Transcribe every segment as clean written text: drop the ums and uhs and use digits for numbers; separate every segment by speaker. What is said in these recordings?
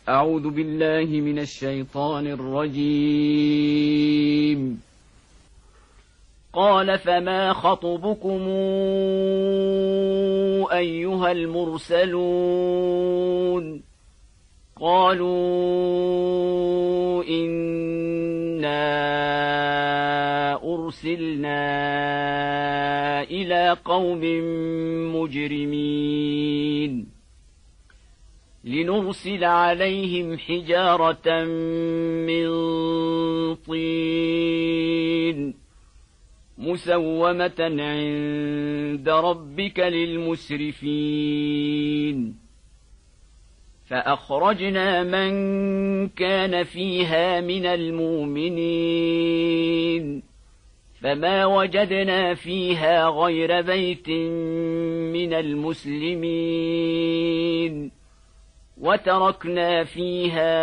Speaker 1: أعوذ بالله من الشيطان الرجيم. قال فما خطبكم أيها المرسلون؟ قالوا إنا أرسلنا إلى قوم مجرمين لنرسل عليهم حجارة من طين مسومة عند ربك للمسرفين. فأخرجنا من كان فيها من المؤمنين فما وجدنا فيها غير بيت من المسلمين وتركنا فيها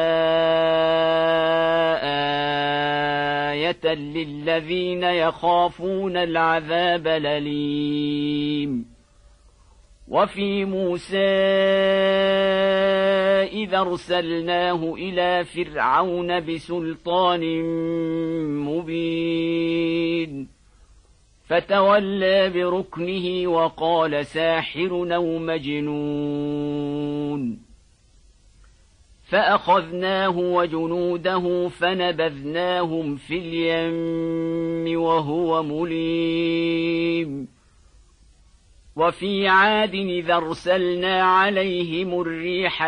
Speaker 1: آية للذين يخافون العذاب الأليم. وفي موسى إذا أرسلناه إلى فرعون بسلطان مبين فتولى بركنه وقال ساحر أو مجنون. فأخذناه وجنوده فنبذناهم في اليم وهو مليم. وفي عاد إذا أرسلنا عليهم الريح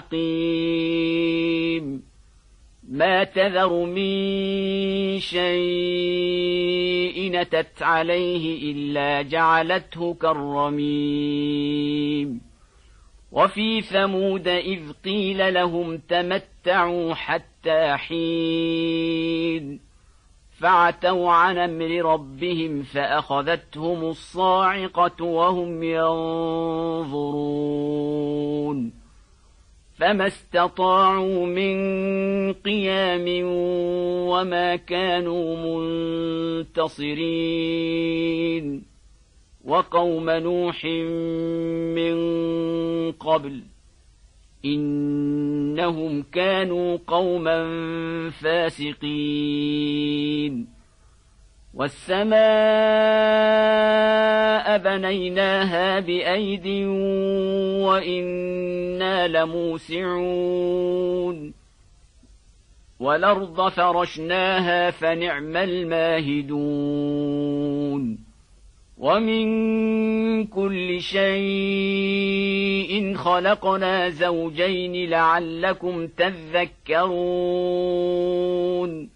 Speaker 1: العقيم ما تذر من شيء أتت عليه إلا جعلته كالرميم. وفي ثمود إذ قيل لهم تمتعوا حتى حين فعتوا عن أمر ربهم فأخذتهم الصاعقة وهم ينظرون فما استطاعوا من قيام وما كانوا منتصرين. وقوم نوح من قبل إنهم كانوا قوما فاسقين. والسماء بنيناها بأيد وإنا لموسعون. والأرض فرشناها فنعم الماهدون. ومن كل شيء خلقنا زوجين لعلكم تذكرون.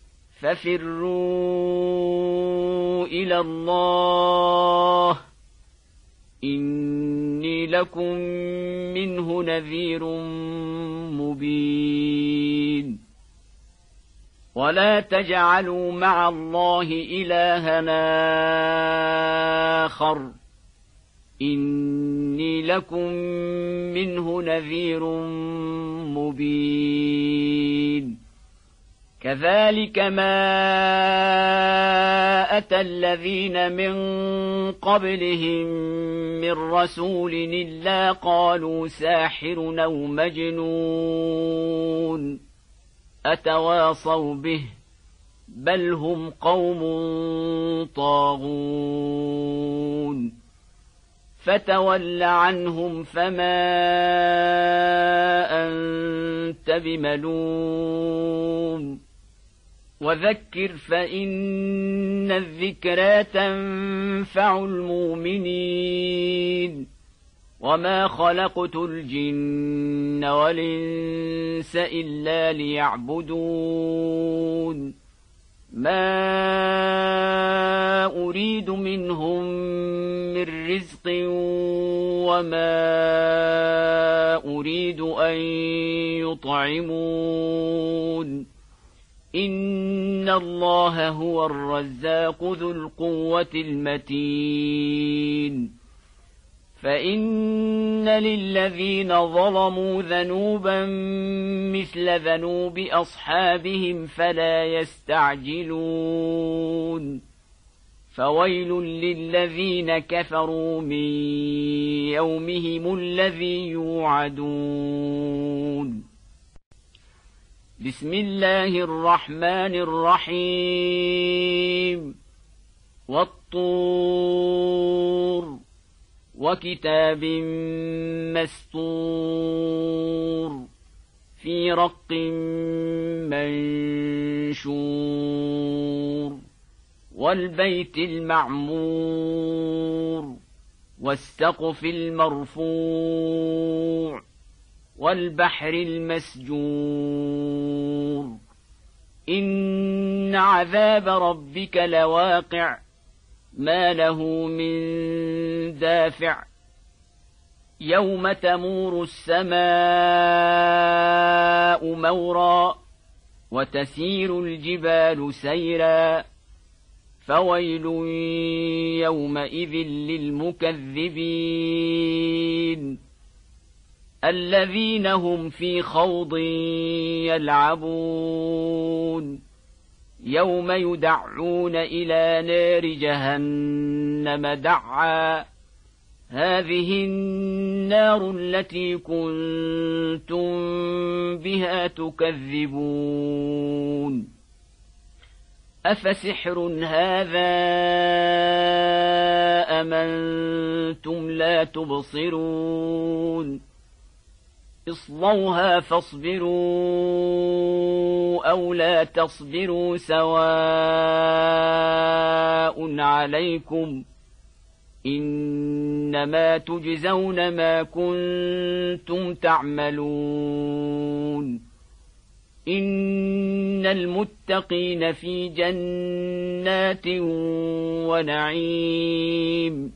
Speaker 1: ففروا إلى الله إني لكم منه نذير مبين. ولا تجعلوا مع الله إلهنا آخر إني لكم منه نذير مبين. كذلك ما أتى الذين من قبلهم من رسول إلا قالوا ساحر أو مجنون أتواصوا به بل هم قوم طاغون. فتول عنهم فما أنت بملوم وذكر فإن الذكرى تنفع المؤمنين. وما خلقت الجن والإنس إلا ليعبدون ما أريد منهم من رزق وما أريد أن يطعمون إن الله هو الرزاق ذو القوة المتين. فإن للذين ظلموا ذنوبا مثل ذنوب أصحابهم فلا يستعجلون. فويل للذين كفروا من يومهم الذي يوعدون. بسم الله الرحمن الرحيم والطور وكتاب مسطور في رق منشور والبيت المعمور والسقف المرفوع والبحر المسجور إن عذاب ربك لواقع ما له من دافع يوم تمور السماء مورا وتسير الجبال سيرا فويل يومئذ للمكذبين الذين هم في خوض يلعبون يوم يدعون إلى نار جهنم دعا هذه النار التي كنتم بها تكذبون أفسحر هذا أم أنتم لا تبصرون اصلوها فاصبروا أو لا تصبروا سواء عليكم إنما تجزون ما كنتم تعملون إن المتقين في جنات ونعيم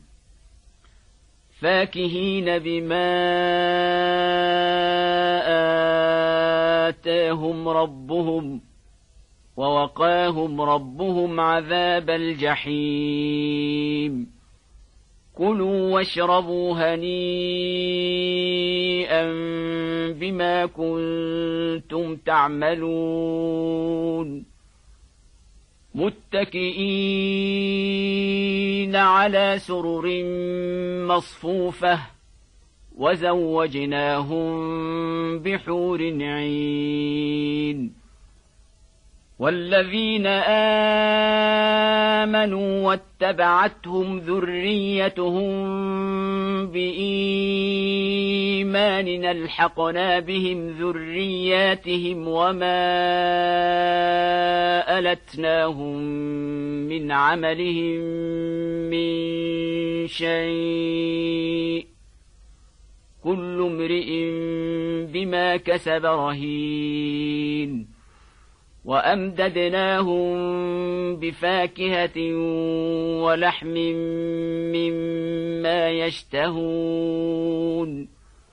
Speaker 1: فاكهين بما آتاهم ربهم ووقاهم ربهم عذاب الجحيم كلوا واشربوا هنيئا بما كنتم تعملون متكئين على سرر مصفوفة وزوجناهم بحور عين والذين آمنوا واتبعتهم ذريتهم بإيمان ألحقنا بهم ذرياتهم وما ألتناهم من عملهم من شيء كل امرئ بما كسب رهين وأمددناهم بفاكهة ولحم مما يشتهون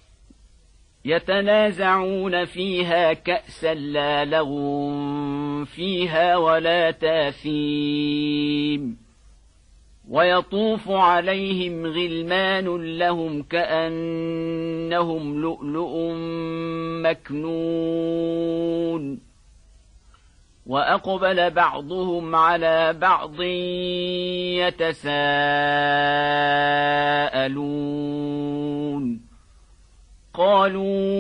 Speaker 1: يتنازعون فيها كأسا لا لغو فيها ولا تاثيم ويطوف عليهم غلمان لهم كأنهم لؤلؤ مكنون وأقبل بعضهم على بعض يتساءلون قالوا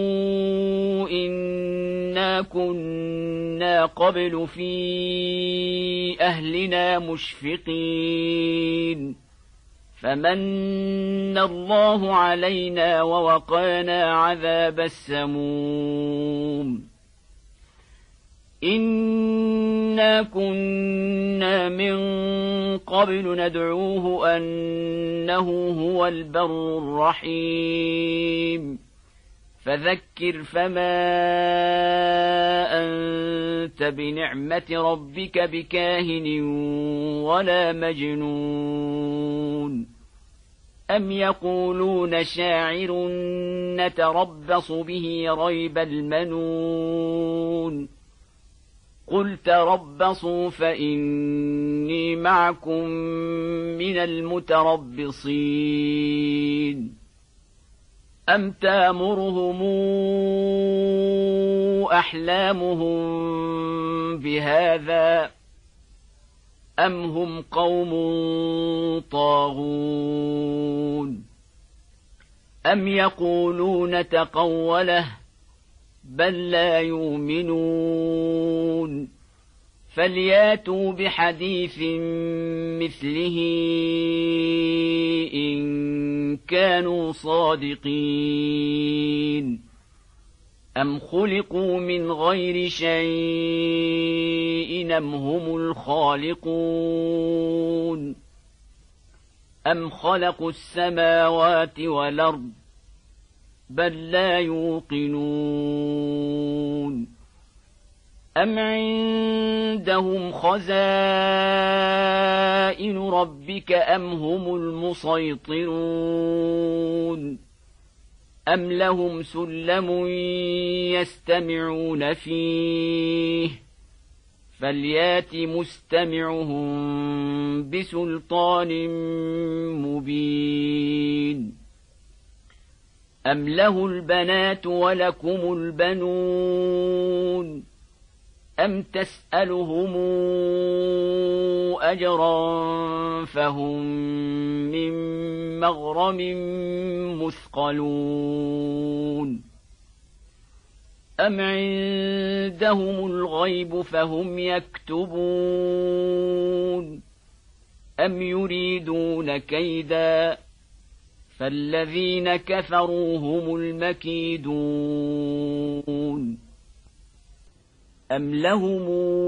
Speaker 1: إنا كنا قبل في أهلنا مشفقين فمن الله علينا ووقانا عذاب السموم إنا كنا من قبل ندعوه أنه هو البر الرحيم فذكر فما أنت بنعمة ربك بكاهن ولا مجنون أم يقولون شاعر نتربص به ريب المنون قل تربصوا فإني معكم من المتربصين أم تامرهم أحلامهم بهذا أم هم قوم طاغون أم يقولون تقوله بل لا يؤمنون فلياتوا بحديث مثله إن كانوا صادقين أم خلقوا من غير شيء أم هم الخالقون أم خلقوا السماوات والأرض بل لا يوقنون أم عندهم خزائن ربك أم هم المسيطرون أم لهم سلم يستمعون فيه فليات مستمعهم بسلطان مبين أم له البنات ولكم البنون أم تسألهم أجرا فهم من مغرم مثقلون أم عندهم الغيب فهم يكتبون أم يريدون كيدا فالذين كفروا هم المكيدون أم لهم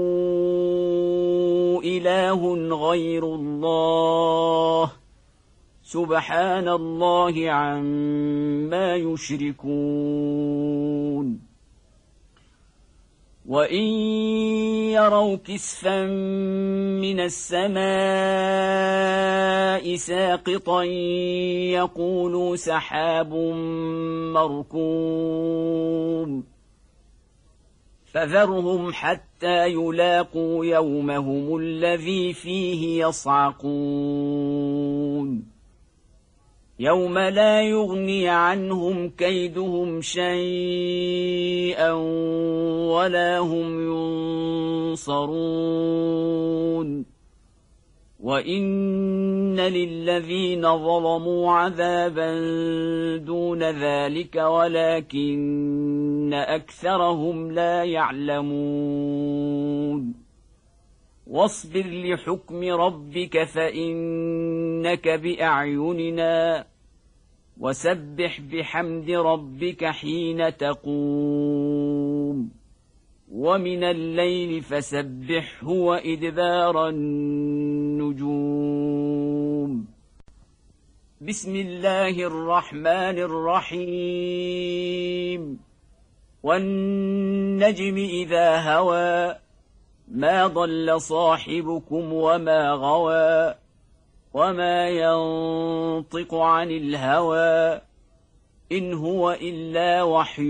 Speaker 1: إله غير الله سبحان الله عما يشركون وإن يروا كسفا من السماء ساقطا يقولوا سحاب مركوم فذرهم حتى يلاقوا يومهم الذي فيه يصعقون يوم لا يغني عنهم كيدهم شيئا ولا هم ينصرون وإن للذين ظلموا عذابا دون ذلك ولكن أكثرهم لا يعلمون واصبر لحكم ربك فإنك بأعيننا وسبح بحمد ربك حين تقوم ومن الليل فسبحه وإدبار النجوم بسم الله الرحمن الرحيم والنجم إذا هوى ما ضل صاحبكم وما غوى وما ينطق عن الهوى إن هو إلا وحي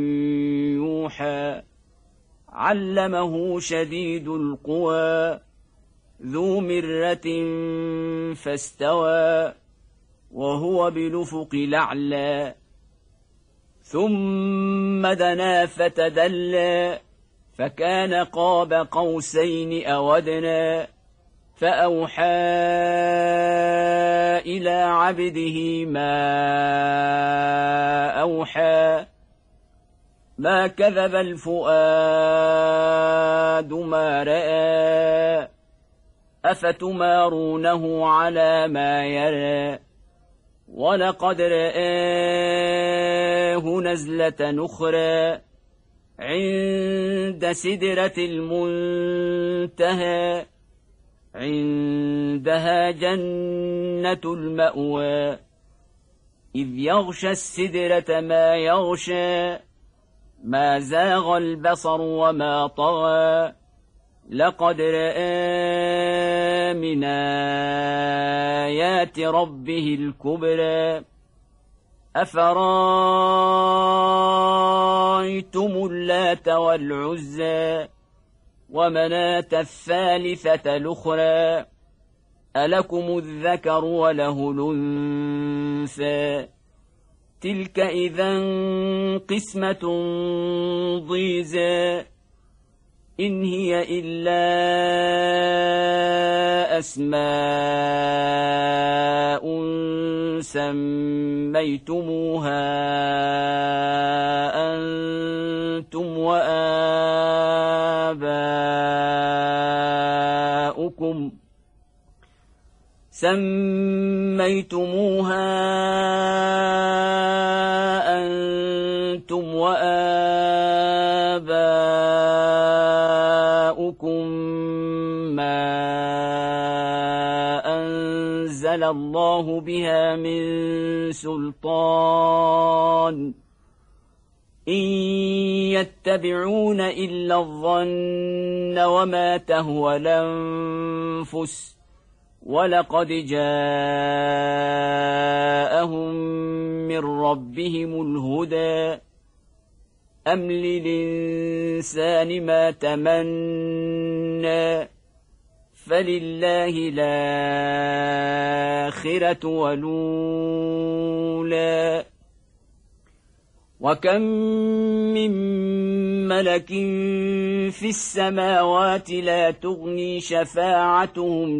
Speaker 1: يوحى علمه شديد القوى ذو مرة فاستوى وهو بالأفق الأعلى ثم دنا فتدلى فكان قاب قوسين أو أدنى فأوحى إلى عبده ما أوحى ما كذب الفؤاد ما رأى أفتمارونه على ما يرى ولقد رآه نزلة أخرى عند سدرة المنتهى عندها جنة المأوى إذ يغشى السدرة ما يغشى ما زاغ البصر وما طغى لقد رأى من آيات ربه الكبرى أفرايتم اللات والعزى ومناة الثالثة الأخرى ألكم الذكر وله الأنثى تلك إذا قسمة ضيزى إن هي إلا أسماء سميتموها أنتم وآباؤكم سميتموها أنتم وآباؤكم ما أنزل الله بها من سلطان إن يتبعون إلا الظن وما تهوى الأنفس ولقد جاءهم من ربهم الهدى أم للإنسان ما تمنى فلله الآخرة والأولى وكم من ملك في السماوات لا تغني شفاعتهم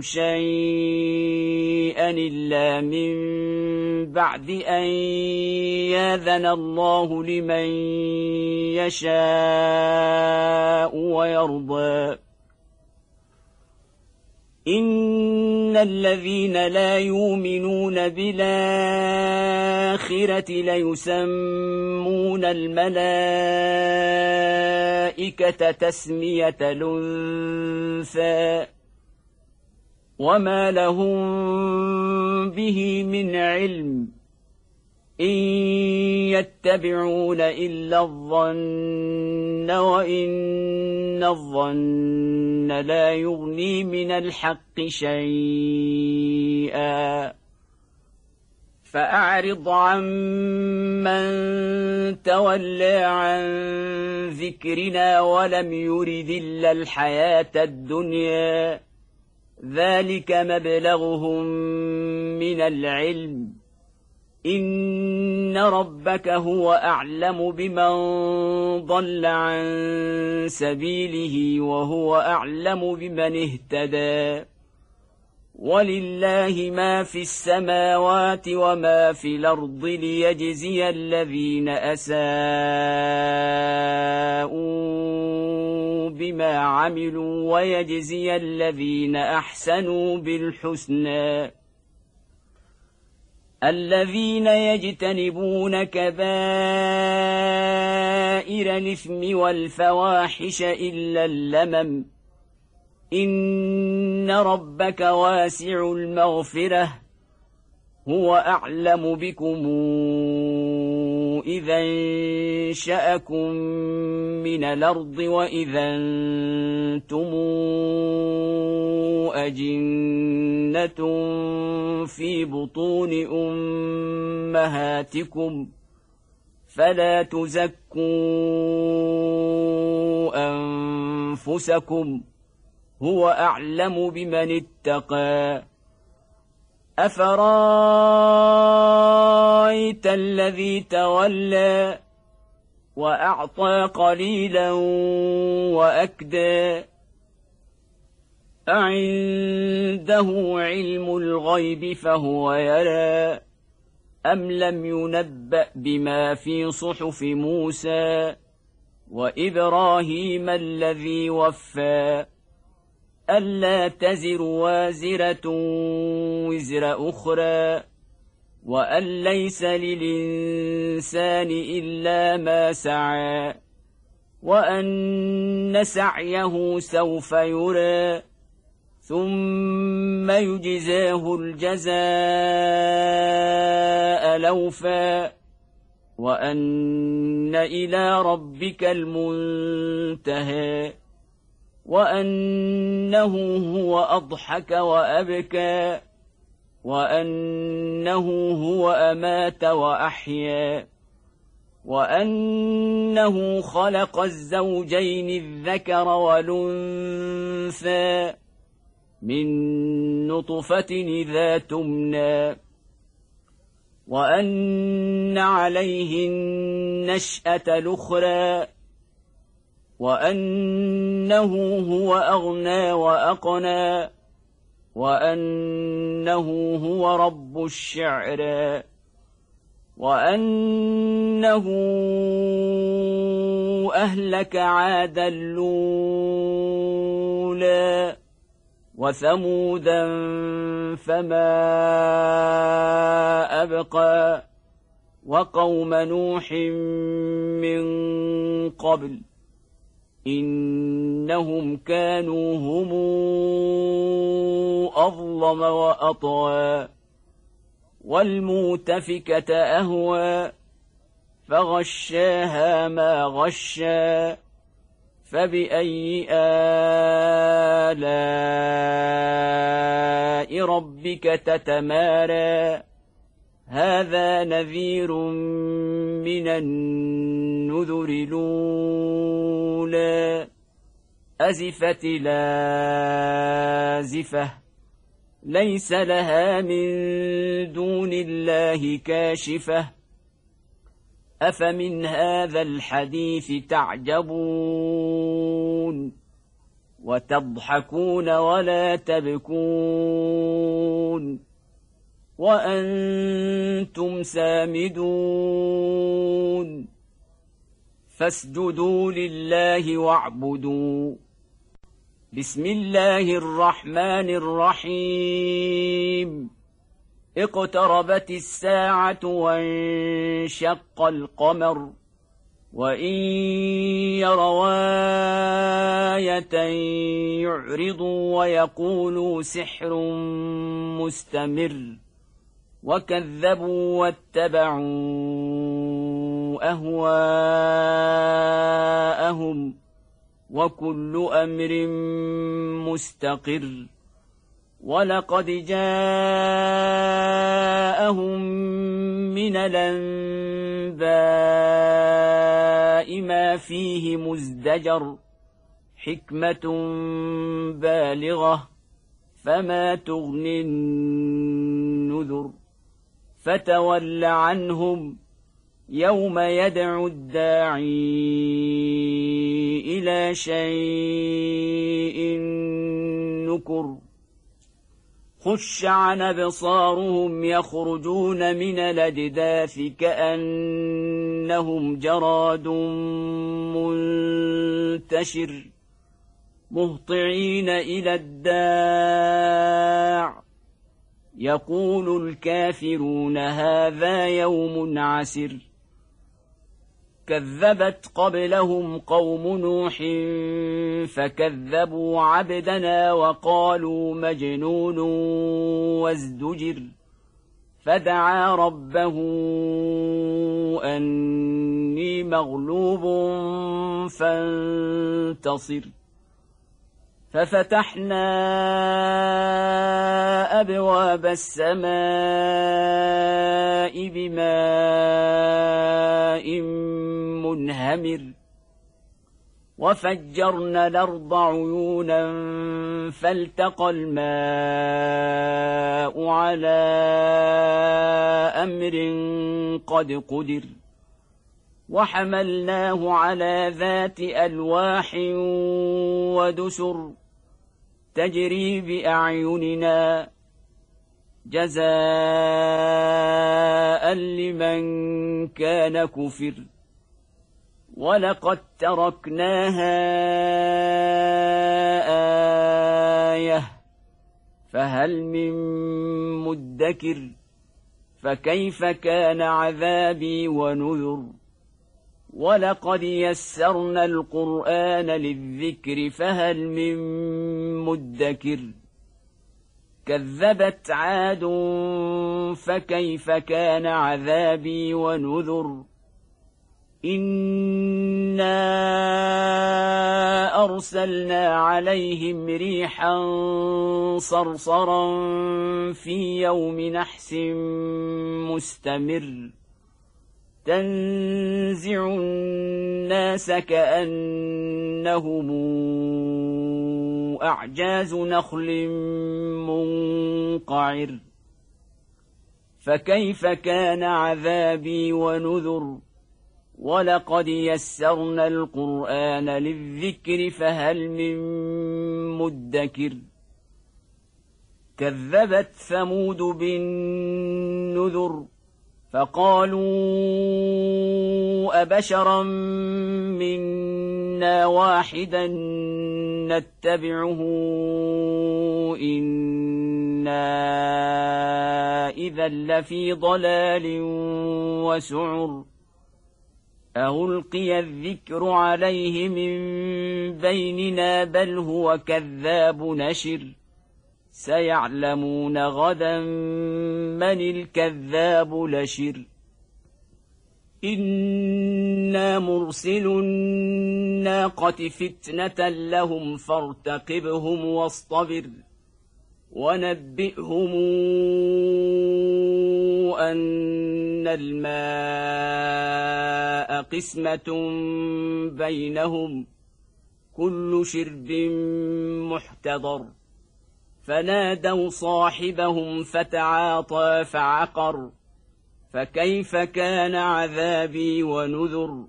Speaker 1: شيئا إلا من بعد أن يأذن الله لمن يشاء ويرضى إن الذين لا يؤمنون بالآخرة ليسمون الملائكة تسمية الأنثى وما لهم به من علم إن يتبعون إلا الظن وإن الظن لا يغني من الحق شيئا فأعرض عن من تولى عن ذكرنا ولم يرد إلا الحياة الدنيا ذلك مبلغهم من العلم إن ربك هو أعلم بمن ضل عن سبيله وهو أعلم بمن اهتدى ولله ما في السماوات وما في الأرض ليجزي الذين أساءوا بما عملوا ويجزي الذين أحسنوا بالحسنى الذين يجتنبون كبائر الإثم والفواحش إلا اللمم إن ربك واسع المغفرة هو أعلم بكم إذا انشأكم من الأرض وإذا أنتم أجنة في بطون أمهاتكم فلا تزكوا أنفسكم هو أعلم بمن اتقى أفرأيت الذي تولى وأعطى قليلا وأكدى أعنده علم الغيب فهو يرى أم لم ينبأ بما في صحف موسى وإبراهيم الذي وفى ألا تزر وازرة وزر أخرى وأن ليس للإنسان إلا ما سعى وأن سعيه سوف يرى ثم يجزاه الجزاء الأوفى وأن إلى ربك المنتهى وأنه هو أضحك وأبكى وأنه هو أمات وأحيا وأنه خلق الزوجين الذكر والأنثى من نطفة إذا تمنى وأن عليه النشأة الأخرى وأنه هو أغنى وأقنى وأنه هو رب الشعرى وأنه أهلك عادا الأولى وثمودا فما أبقى وقوم نوح من قبل إنهم كانوا هم أظلم وأطغى والمؤتفكة أهوى فغشاها ما غشى فبأي آلاء ربك تتمارى هذا نذير من النذر الأولى أزفت لازفة ليس لها من دون الله كاشفة أفمن هذا الحديث تعجبون وتضحكون ولا تبكون وأنتم سامدون فاسجدوا لله واعبدوا بسم الله الرحمن الرحيم اقتربت الساعة وانشق القمر وإن يروا آية يعرضوا ويقولوا سحر مستمر وكذبوا واتبعوا أهواءهم وكل أمر مستقر ولقد جاءهم من الأنباء ما فيه مزدجر حكمة بالغة فما تغني النذر فتول عنهم يوم يدعو الداعي إلى شيء نكر خش عن أبصارهم يخرجون من الأجداث كأنهم جراد منتشر مهطعين إلى الداع يقول الكافرون هذا يوم عسر كذبت قبلهم قوم نوح فكذبوا عبدنا وقالوا مجنون وازدجر فدعا ربه أني مغلوب فانتصر ففتحنا أبواب السماء بماء منهمر وفجرنا الأرض عيونا فالتقى الماء على أمر قد قدر وحملناه على ذات ألواح ودسر تجري بأعيننا جزاء لمن كان كفر ولقد تركناها آية فهل من مدكر فكيف كان عذابي ونذر ولقد يسرنا القرآن للذكر فهل من مدكر كذبت عاد فكيف كان عذابي ونذر إنا أرسلنا عليهم ريحا صرصرا في يوم نحس مستمر تنزع الناس كأنهم أعجاز نخل منقعر فكيف كان عذابي ونذر ولقد يسرنا القرآن للذكر فهل من مدكر كذبت ثمود بالنذر فقالوا أبشرا منا واحدا نتبعه إنا إذا لفي ضلال وسعر ألقي الذكر عليه من بيننا بل هو كذاب نشر سيعلمون غدا من الكذاب لشر إنا مرسل الناقة فتنة لهم فارتقبهم واصطبر ونبئهم أن الماء قسمة بينهم كل شرب محتضر فنادوا صاحبهم فتعاطى فعقر فكيف كان عذابي ونذر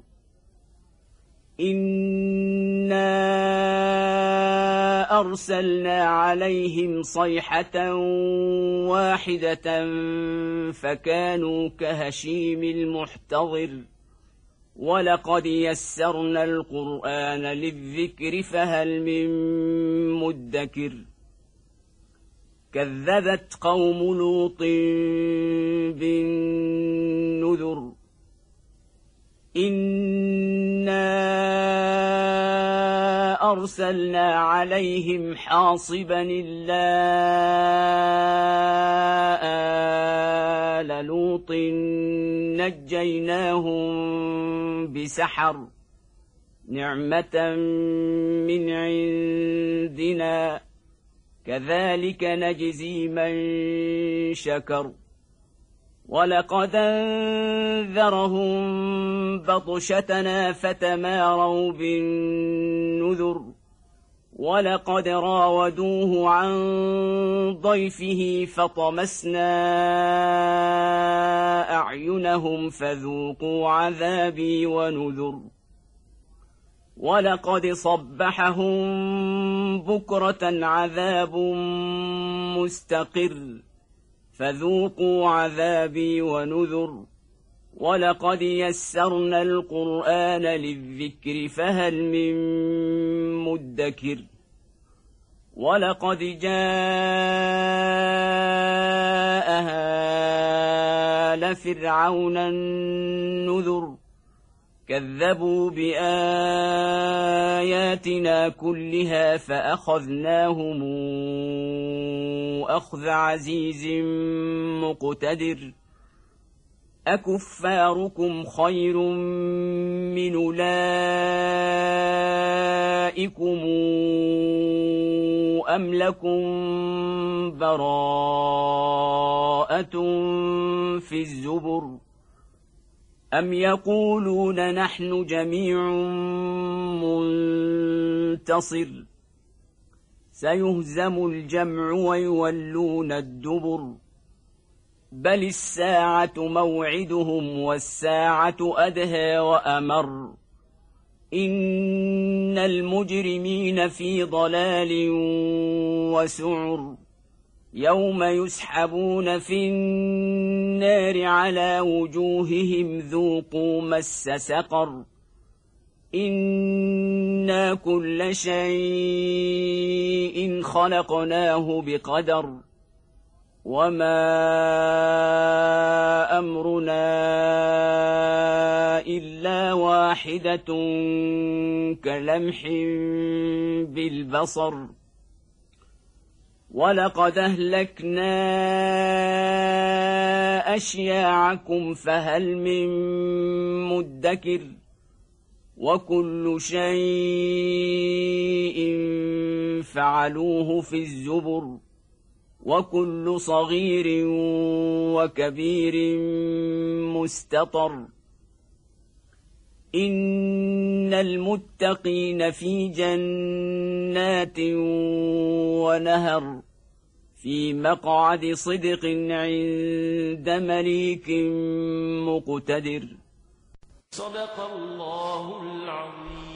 Speaker 1: إنا أرسلنا عليهم صيحة واحدة فكانوا كهشيم المحتضر ولقد يسرنا القرآن للذكر فهل من مدكر كذبت قوم لوط بالنذر إنا أرسلنا عليهم حاصبا إلا آل لوط نجيناهم بسحر نعمة من عندنا كذلك نجزي من شكر ولقد أنذرهم بطشتنا فتماروا بالنذر ولقد راودوه عن ضيفه فطمسنا أعينهم فذوقوا عذابي ونذر ولقد صبحهم بكرة عذاب مستقر فذوقوا عذابي ونذر ولقد يسرنا القرآن للذكر فهل من مدكر ولقد جاء آل فرعون النذر كذبوا بآياتنا كلها فأخذناهم أخذ عزيز مقتدر أكفاركم خير من أولئكم أم لكم براءة في الزبر أم يقولون نحن جميع منتصر سيهزم الجمع ويولون الدبر بل الساعة موعدهم والساعة أدهى وأمر إن المجرمين في ضلال وسعر يوم يسحبون في النار على وجوههم ذوقوا مس سقر إنا كل شيء خلقناه بقدر وما أمرنا إلا واحدة كلمح بالبصر ولقد أهلكنا أشياعكم فهل من مدكر وكل شيء فعلوه في الزبر وكل صغير وكبير مستطر إن المتقين في جنات ونهر في مقعد صدق عند مليك مقتدر صدق الله العظيم.